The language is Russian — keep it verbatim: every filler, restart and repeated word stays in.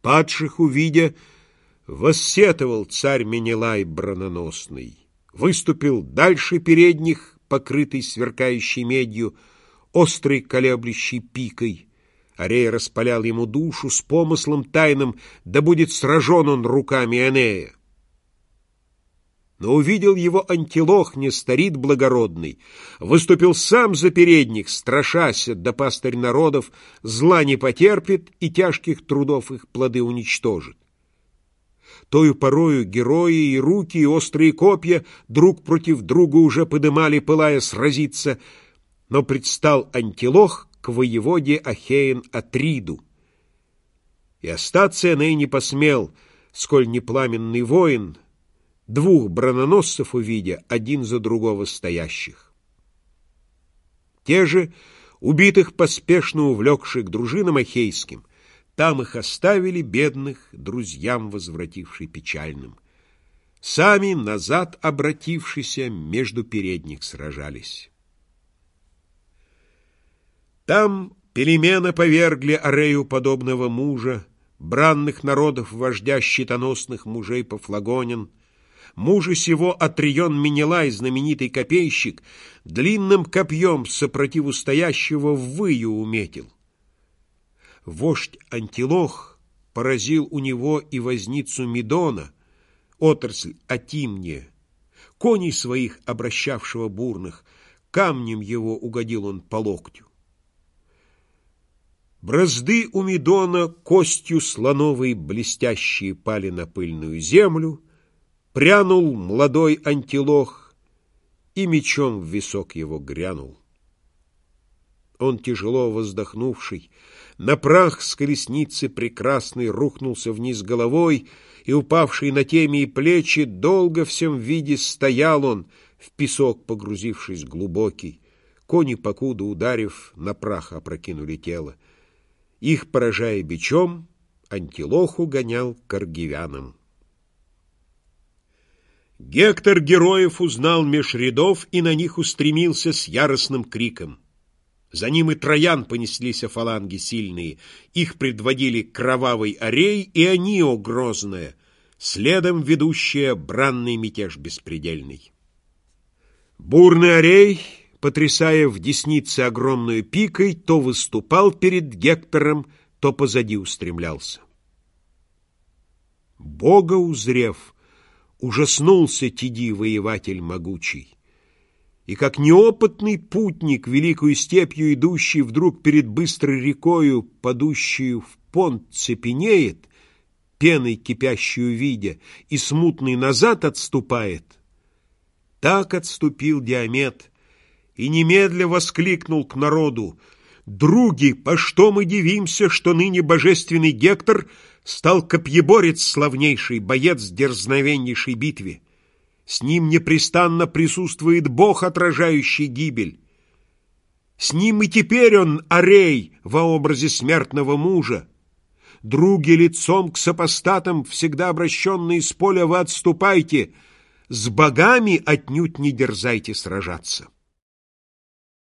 Падших увидя, воссетовал царь Менелай брононосный, выступил дальше передних, покрытый сверкающей медью, острой колеблющей пикой. Арей распалял ему душу с помыслом тайным, да будет сражен он руками Энея. Но увидел его Антилох, нестарит благородный, выступил сам за передних, страшася, да пастырь народов зла не потерпит и тяжких трудов их плоды уничтожит. Тою порою герои и руки, и острые копья друг против друга уже подымали, пылая сразиться, но предстал Антилох к воеводе Ахеин Атриду. И остаться Эней не посмел, сколь непламенный воин, двух брононосцев увидя, один за другого стоящих. Те же, убитых поспешно увлекших к дружинам ахейским, там их оставили, бедных, друзьям возвративший печальным. Сами, назад обратившиеся, между передних сражались. Там Пелемена повергли Арею подобного мужа, бранных народов вождя щитоносных мужей Пафлагонин. Мужа сего Атрион Менелай, знаменитый копейщик, длинным копьем сопротиву стоящего ввыю уметил. Вождь Антилох поразил у него и возницу Медона, отрасль Атимния, коней своих, обращавшего бурных, камнем его угодил он по локтю. Бразды у Медона костью слоновой блестящие пали на пыльную землю, прянул молодой Антилох, и мечом в висок его грянул. Он, тяжело воздохнувший, на прах с колесницы прекрасной рухнулся вниз головой, и, упавший на теме и плечи, долго всем виде стоял он, в песок погрузившись глубокий. Кони, покуда ударив, на прах опрокинули тело. Их, поражая бичом, Антилоху гонял к аргивянам. Гектор героев узнал меж рядов и на них устремился с яростным криком. За ним и Троян понеслись фаланги сильные, их предводили кровавый Арей и Анио грозная, следом ведущая бранный мятеж беспредельный. Бурный Арей, потрясая в деснице огромную пикой, то выступал перед Гектором, то позади устремлялся. Бога узрев, ужаснулся Тиди, воеватель могучий, и как неопытный путник, великую степью идущий, вдруг перед быстрой рекою, падущую в понт, цепенеет, пеной кипящую видя, и смутный назад отступает. Так отступил Диамет, и немедля воскликнул к народу: «Други, по что мы дивимся, что ныне божественный Гектор стал копьеборец славнейший, боец дерзновеннейшей битве? С ним непрестанно присутствует Бог, отражающий гибель. С ним и теперь он, Арей, во образе смертного мужа. Други, лицом к сопостатам, всегда обращенные с поля, вы отступайте, с богами отнюдь не дерзайте сражаться».